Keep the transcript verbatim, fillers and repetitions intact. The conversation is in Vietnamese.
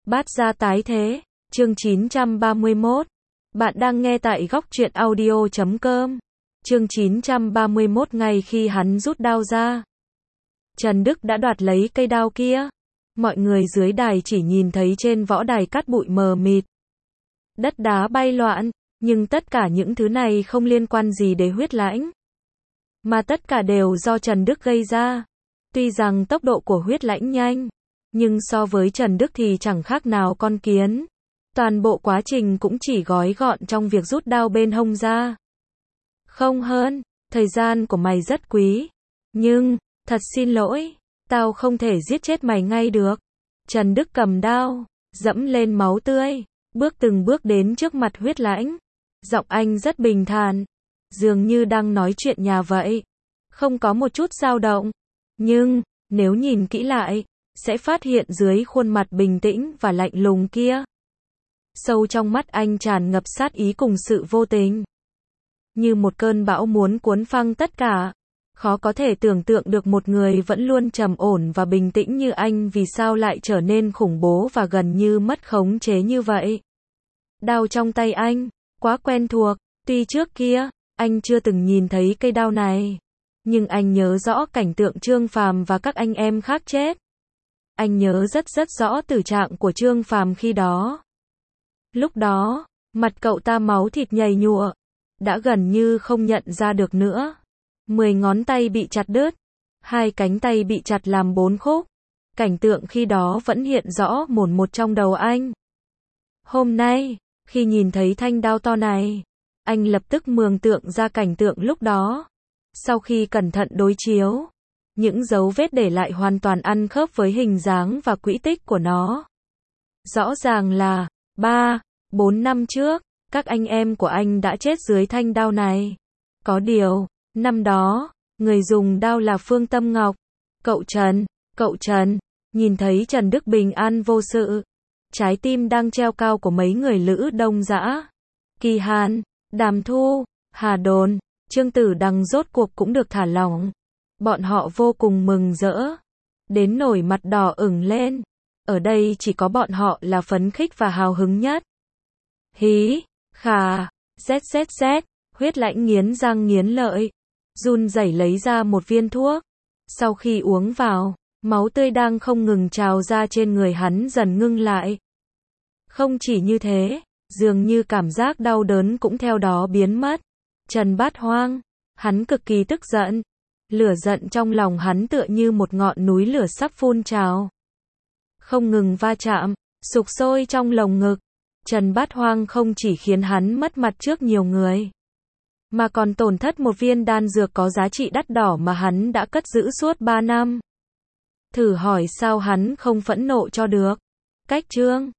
Bát gia tái thế, chương chín trăm ba mươi mốt. Bạn đang nghe tại góc truyện audio chấm com. Chương chín trăm ba mươi mốt. Ngay khi hắn rút đao ra, Trần Đức đã đoạt lấy cây đao kia. Mọi người dưới đài chỉ nhìn thấy trên võ đài cát bụi mờ mịt, đất đá bay loạn, nhưng tất cả những thứ này không liên quan gì đến Huyết Lãnh, mà tất cả đều do Trần Đức gây ra. Tuy rằng tốc độ của Huyết Lãnh nhanh, nhưng so với Trần Đức thì chẳng khác nào con kiến. Toàn bộ quá trình cũng chỉ gói gọn trong việc rút đao bên hông ra. Không hơn, thời gian của mày rất quý, nhưng, thật xin lỗi, tao không thể giết chết mày ngay được. Trần Đức cầm đao, dẫm lên máu tươi, bước từng bước đến trước mặt Huyết Lãnh. Giọng anh rất bình thản, dường như đang nói chuyện nhà vậy, không có một chút dao động. Nhưng, nếu nhìn kỹ lại, sẽ phát hiện dưới khuôn mặt bình tĩnh và lạnh lùng kia, sâu trong mắt anh tràn ngập sát ý cùng sự vô tình, như một cơn bão muốn cuốn phăng tất cả. Khó có thể tưởng tượng được một người vẫn luôn trầm ổn và bình tĩnh như anh vì sao lại trở nên khủng bố và gần như mất khống chế như vậy. Đao trong tay anh, quá quen thuộc, tuy trước kia, anh chưa từng nhìn thấy cây đao này, nhưng anh nhớ rõ cảnh tượng Trương Phàm và các anh em khác chết. Anh nhớ rất rất rõ tử trạng của Trương Phàm khi đó. Lúc đó, mặt cậu ta máu thịt nhầy nhụa, đã gần như không nhận ra được nữa. Mười ngón tay bị chặt đứt, hai cánh tay bị chặt làm bốn khúc. Cảnh tượng khi đó vẫn hiện rõ mồn một trong đầu anh. Hôm nay, khi nhìn thấy thanh đao to này, anh lập tức mường tượng ra cảnh tượng lúc đó. Sau khi cẩn thận đối chiếu, những dấu vết để lại hoàn toàn ăn khớp với hình dáng và quỹ tích của nó. Rõ ràng là, ba, bốn năm trước, các anh em của anh đã chết dưới thanh đao này. Có điều, năm đó, người dùng đao là Phương Tâm Ngọc. Cậu Trần, cậu Trần, nhìn thấy Trần Đức bình an vô sự, trái tim đang treo cao của mấy người Lữ Đông Dã, Kỳ Hàn, Đàm Thu, Hà Đồn, Trương Tử Đằng rốt cuộc cũng được thả lỏng. Bọn họ vô cùng mừng rỡ, đến nổi mặt đỏ ửng lên. Ở đây chỉ có bọn họ là phấn khích và hào hứng nhất. Hí, khà, zzz, Huyết Lãnh nghiến răng nghiến lợi, run rẩy lấy ra một viên thuốc. Sau khi uống vào, máu tươi đang không ngừng trào ra trên người hắn dần ngưng lại. Không chỉ như thế, dường như cảm giác đau đớn cũng theo đó biến mất. Trần Bát Hoang, hắn cực kỳ tức giận. Lửa giận trong lòng hắn tựa như một ngọn núi lửa sắp phun trào, không ngừng va chạm, sục sôi trong lồng ngực. Trần Bát Hoang không chỉ khiến hắn mất mặt trước nhiều người, mà còn tổn thất một viên đan dược có giá trị đắt đỏ mà hắn đã cất giữ suốt ba năm. Thử hỏi sao hắn không phẫn nộ cho được. Cách Trương